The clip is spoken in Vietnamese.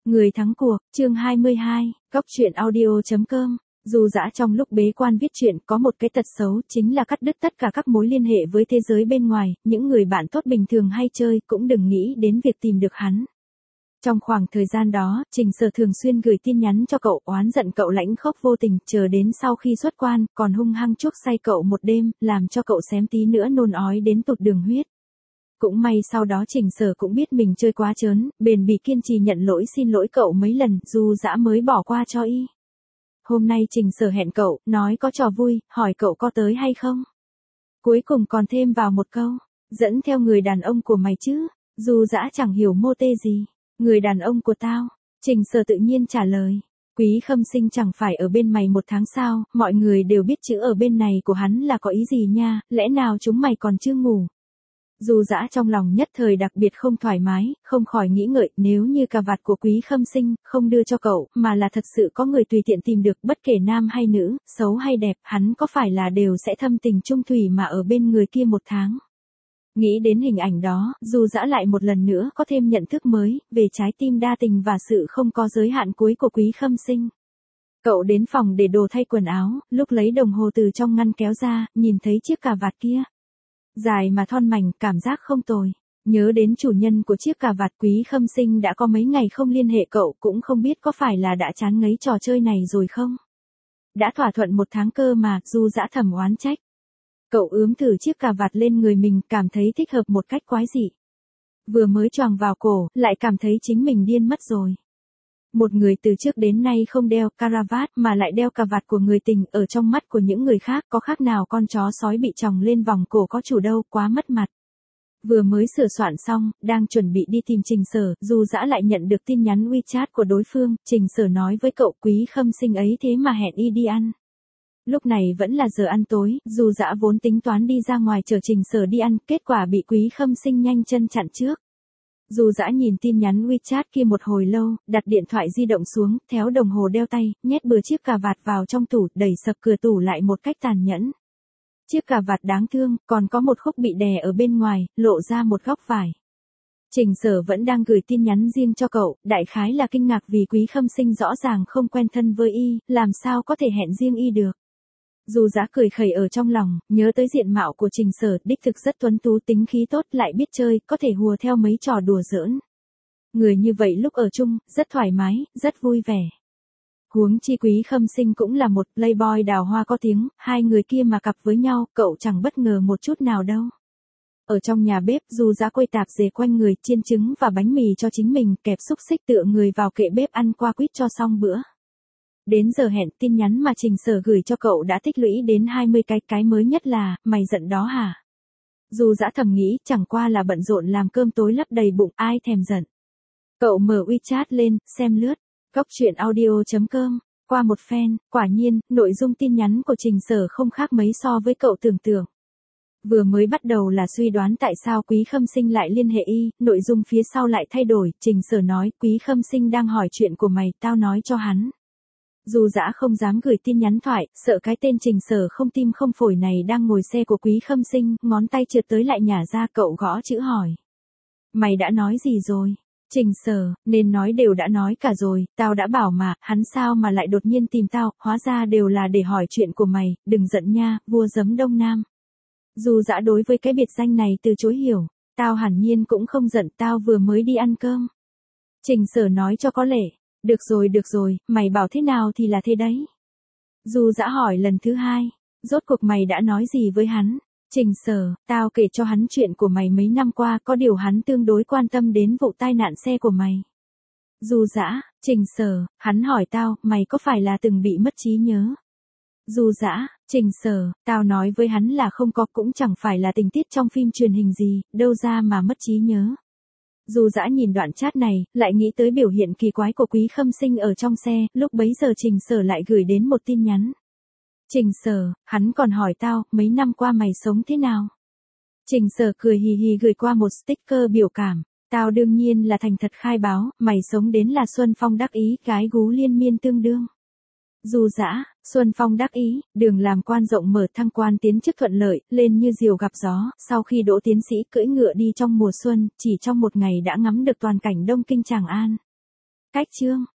Người thắng cuộc, chương 22, góc truyện audio.com. Dù dã trong lúc bế quan viết truyện có một cái tật xấu chính là cắt đứt tất cả các mối liên hệ với thế giới bên ngoài, những người bạn tốt bình thường hay chơi cũng đừng nghĩ đến việc tìm được hắn. Trong khoảng thời gian đó, Trình Sở thường xuyên gửi tin nhắn cho cậu, oán giận cậu lãnh khốc vô tình, chờ đến sau khi xuất quan, còn hung hăng chuốc say cậu một đêm, làm cho cậu xém tí nữa nôn ói đến tụt đường huyết. Cũng may sau đó Trình Sở cũng biết mình chơi quá trớn, bền bỉ kiên trì nhận lỗi xin lỗi cậu mấy lần, dù dã mới bỏ qua cho y. Hôm nay Trình Sở hẹn cậu, nói có trò vui, hỏi cậu có tới hay không. Cuối cùng còn thêm vào một câu, dẫn theo người đàn ông của mày chứ, dù dã chẳng hiểu mô tê gì. Người đàn ông của tao, Trình Sở tự nhiên trả lời. Quý Khâm Sinh chẳng phải ở bên mày một tháng sao, mọi người đều biết chữ ở bên này của hắn là có ý gì nha, lẽ nào chúng mày còn chưa ngủ. Dù dã trong lòng nhất thời đặc biệt không thoải mái, không khỏi nghĩ ngợi, nếu như cà vạt của Quý Khâm Sinh không đưa cho cậu, mà là thật sự có người tùy tiện tìm được, bất kể nam hay nữ, xấu hay đẹp, hắn có phải là đều sẽ thâm tình chung thủy mà ở bên người kia một tháng. Nghĩ đến hình ảnh đó, dù dã lại một lần nữa có thêm nhận thức mới, về trái tim đa tình và sự không có giới hạn cuối của Quý Khâm Sinh. Cậu đến phòng để đồ thay quần áo, lúc lấy đồng hồ từ trong ngăn kéo ra, nhìn thấy chiếc cà vạt kia. Dài mà thon mảnh, cảm giác không tồi. Nhớ đến chủ nhân của chiếc cà vạt, Quý Khâm Sinh đã có mấy ngày không liên hệ cậu, cũng không biết có phải là đã chán ngấy trò chơi này rồi không. Đã thỏa thuận một tháng cơ mà, dù dã thầm oán trách. Cậu ướm thử chiếc cà vạt lên người mình, cảm thấy thích hợp một cách quái dị. Vừa mới choàng vào cổ, lại cảm thấy chính mình điên mất rồi. Một người từ trước đến nay không đeo caravat mà lại đeo cà vạt của người tình, ở trong mắt của những người khác có khác nào con chó sói bị chòng lên vòng cổ có chủ đâu, quá mất mặt. Vừa mới sửa soạn xong, đang chuẩn bị đi tìm Trình Sở, dù dã lại nhận được tin nhắn WeChat của đối phương, Trình Sở nói với cậu Quý Khâm Sinh ấy thế mà hẹn y đi ăn. Lúc này vẫn là giờ ăn tối, dù dã vốn tính toán đi ra ngoài chờ Trình Sở đi ăn, kết quả bị Quý Khâm Sinh nhanh chân chặn trước. Dù dã nhìn tin nhắn WeChat kia một hồi lâu, đặt điện thoại di động xuống, tháo đồng hồ đeo tay, nhét bừa chiếc cà vạt vào trong tủ, đẩy sập cửa tủ lại một cách tàn nhẫn. Chiếc cà vạt đáng thương, còn có một khúc bị đè ở bên ngoài, lộ ra một góc vải. Trình Sở vẫn đang gửi tin nhắn riêng cho cậu, đại khái là kinh ngạc vì Quý Khâm Sinh rõ ràng không quen thân với y, làm sao có thể hẹn riêng y được. Dù dã cười khẩy ở trong lòng, nhớ tới diện mạo của Trình Sở, đích thực rất tuấn tú, tính khí tốt, lại biết chơi, có thể hùa theo mấy trò đùa giỡn. Người như vậy lúc ở chung, rất thoải mái, rất vui vẻ. Huống chi Quý Khâm Sinh cũng là một playboy đào hoa có tiếng, hai người kia mà cặp với nhau, cậu chẳng bất ngờ một chút nào đâu. Ở trong nhà bếp, dù dã quây tạp dề quanh người, chiên trứng và bánh mì cho chính mình, kẹp xúc xích tựa người vào kệ bếp ăn qua quýt cho xong bữa. Đến giờ hẹn, tin nhắn mà Trình Sở gửi cho cậu đã tích lũy đến 20 cái mới nhất là, mày giận đó hả? Dù dã thầm nghĩ, chẳng qua là bận rộn làm cơm tối lấp đầy bụng, ai thèm giận. Cậu mở WeChat lên, xem lướt, góc truyện audio.com, qua một phen, quả nhiên, nội dung tin nhắn của Trình Sở không khác mấy so với cậu tưởng tượng. Vừa mới bắt đầu là suy đoán tại sao Quý Khâm Sinh lại liên hệ y, nội dung phía sau lại thay đổi, Trình Sở nói, Quý Khâm Sinh đang hỏi chuyện của mày, tao nói cho hắn. Dù dã không dám gửi tin nhắn thoại, sợ cái tên Trình Sở không tim không phổi này đang ngồi xe của Quý Khâm Sinh, ngón tay trượt tới lại nhả ra, cậu gõ chữ hỏi. Mày đã nói gì rồi? Trình Sở, nên nói đều đã nói cả rồi, tao đã bảo mà, hắn sao mà lại đột nhiên tìm tao, hóa ra đều là để hỏi chuyện của mày, đừng giận nha, vua giấm Đông Nam. Dù dã đối với cái biệt danh này từ chối hiểu, tao hẳn nhiên cũng không giận, tao vừa mới đi ăn cơm. Trình Sở nói cho có lệ. Được rồi, mày bảo thế nào thì là thế đấy. Dù dã hỏi lần thứ hai, rốt cuộc mày đã nói gì với hắn? Trình Sở, tao kể cho hắn chuyện của mày mấy năm qua, có điều hắn tương đối quan tâm đến vụ tai nạn xe của mày. Dù dã, Trình Sở, hắn hỏi tao, mày có phải là từng bị mất trí nhớ? Dù dã, Trình Sở, tao nói với hắn là không có, cũng chẳng phải là tình tiết trong phim truyền hình gì, đâu ra mà mất trí nhớ. Dù dã nhìn đoạn chat này, lại nghĩ tới biểu hiện kỳ quái của Quý Khâm Sinh ở trong xe, lúc bấy giờ Trình Sở lại gửi đến một tin nhắn. Trình Sở, hắn còn hỏi tao, mấy năm qua mày sống thế nào? Trình Sở cười hì hì gửi qua một sticker biểu cảm. Tao đương nhiên là thành thật khai báo, mày sống đến là Xuân Phong đắc ý, gái gú liên miên tương đương. Dù dã, Xuân Phong đắc ý, đường làm quan rộng mở, thăng quan tiến chức thuận lợi, lên như diều gặp gió, sau khi đỗ tiến sĩ cưỡi ngựa đi trong mùa xuân, chỉ trong một ngày đã ngắm được toàn cảnh Đông Kinh Tràng An. Cách chương